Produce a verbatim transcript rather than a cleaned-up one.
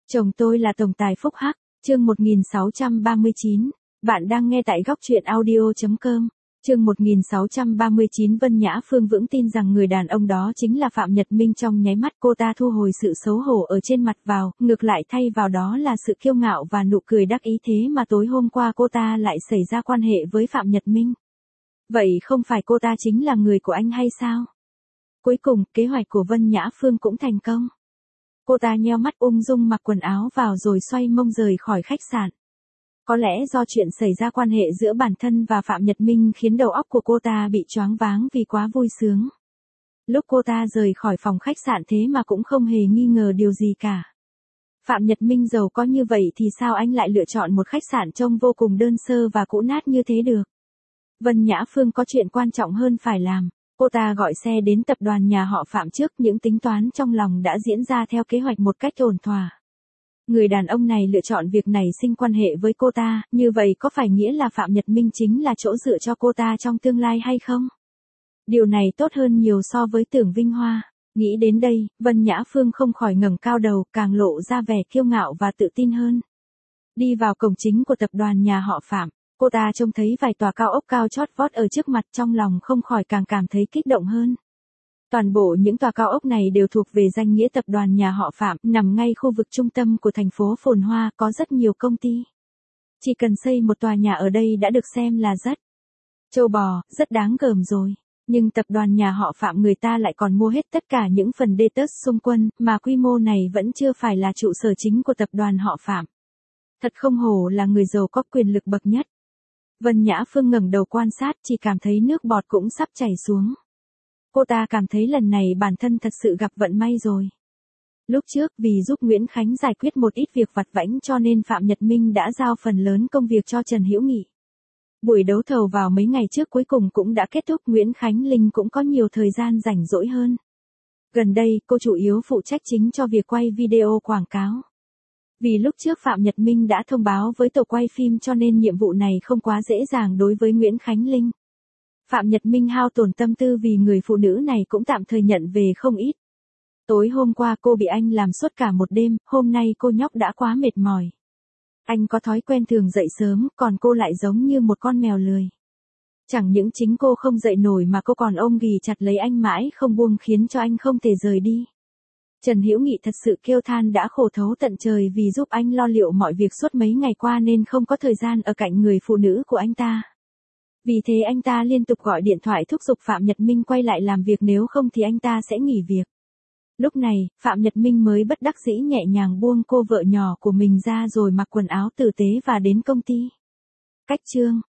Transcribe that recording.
Chồng tôi là tổng tài phúc hắc, chương một nghìn sáu trăm ba mươi chín. Bạn đang nghe tại góc truyện audio chấm com. Chương một nghìn sáu trăm ba mươi chín. Vân Nhã Phương vững tin rằng người đàn ông đó chính là Phạm Nhật Minh. Trong nháy mắt cô ta thu hồi sự xấu hổ ở trên mặt vào, ngược lại thay vào đó là sự kiêu ngạo và nụ cười đắc ý. Thế mà tối hôm qua cô ta lại xảy ra quan hệ với Phạm Nhật Minh. Vậy không phải cô ta chính là người của anh hay sao? Cuối cùng, kế hoạch của Vân Nhã Phương cũng thành công. Cô ta nheo mắt ung dung mặc quần áo vào rồi xoay mông rời khỏi khách sạn. Có lẽ do chuyện xảy ra quan hệ giữa bản thân và Phạm Nhật Minh khiến đầu óc của cô ta bị choáng váng vì quá vui sướng. Lúc cô ta rời khỏi phòng khách sạn thế mà cũng không hề nghi ngờ điều gì cả. Phạm Nhật Minh giàu có như vậy thì sao anh lại lựa chọn một khách sạn trông vô cùng đơn sơ và cũ nát như thế được? Vân Nhã Phương có chuyện quan trọng hơn phải làm. Cô ta gọi xe đến tập đoàn nhà họ Phạm trước, những tính toán trong lòng đã diễn ra theo kế hoạch một cách ổn thỏa. Người đàn ông này lựa chọn việc nảy sinh quan hệ với cô ta, như vậy có phải nghĩa là Phạm Nhật Minh chính là chỗ dựa cho cô ta trong tương lai hay không? Điều này tốt hơn nhiều so với Tưởng Vinh Hoa. Nghĩ đến đây, Vân Nhã Phương không khỏi ngẩng cao đầu, càng lộ ra vẻ kiêu ngạo và tự tin hơn. Đi vào cổng chính của tập đoàn nhà họ Phạm. Cô ta trông thấy vài tòa cao ốc cao chót vót ở trước mặt, trong lòng không khỏi càng cảm thấy kích động hơn. Toàn bộ những tòa cao ốc này đều thuộc về danh nghĩa tập đoàn nhà họ Phạm, nằm ngay khu vực trung tâm của thành phố phồn hoa, có rất nhiều công ty. Chỉ cần xây một tòa nhà ở đây đã được xem là rất châu bò, rất đáng gờm rồi. Nhưng tập đoàn nhà họ Phạm người ta lại còn mua hết tất cả những phần đê tớt xung quanh, mà quy mô này vẫn chưa phải là trụ sở chính của tập đoàn họ Phạm. Thật không hổ là người giàu có quyền lực bậc nhất. Vân Nhã Phương ngẩng đầu quan sát, chỉ cảm thấy nước bọt cũng sắp chảy xuống. Cô ta cảm thấy lần này bản thân thật sự gặp vận may rồi. Lúc trước vì giúp Nguyễn Khánh giải quyết một ít việc vặt vãnh cho nên Phạm Nhật Minh đã giao phần lớn công việc cho Trần Hữu Nghị. Buổi đấu thầu vào mấy ngày trước cuối cùng cũng đã kết thúc, Nguyễn Khánh Linh cũng có nhiều thời gian rảnh rỗi hơn. Gần đây, cô chủ yếu phụ trách chính cho việc quay video quảng cáo. Vì lúc trước Phạm Nhật Minh đã thông báo với tổ quay phim cho nên nhiệm vụ này không quá dễ dàng đối với Nguyễn Khánh Linh. Phạm Nhật Minh hao tổn tâm tư vì người phụ nữ này cũng tạm thời nhận về không ít. Tối hôm qua cô bị anh làm suốt cả một đêm, hôm nay cô nhóc đã quá mệt mỏi. Anh có thói quen thường dậy sớm, còn cô lại giống như một con mèo lười. Chẳng những chính cô không dậy nổi mà cô còn ôm ghì chặt lấy anh mãi không buông khiến cho anh không thể rời đi. Trần Hữu Nghị thật sự kêu than đã khổ thấu tận trời vì giúp anh lo liệu mọi việc suốt mấy ngày qua nên không có thời gian ở cạnh người phụ nữ của anh ta. Vì thế anh ta liên tục gọi điện thoại thúc giục Phạm Nhật Minh quay lại làm việc, nếu không thì anh ta sẽ nghỉ việc. Lúc này, Phạm Nhật Minh mới bất đắc dĩ nhẹ nhàng buông cô vợ nhỏ của mình ra rồi mặc quần áo tử tế và đến công ty. Cách chương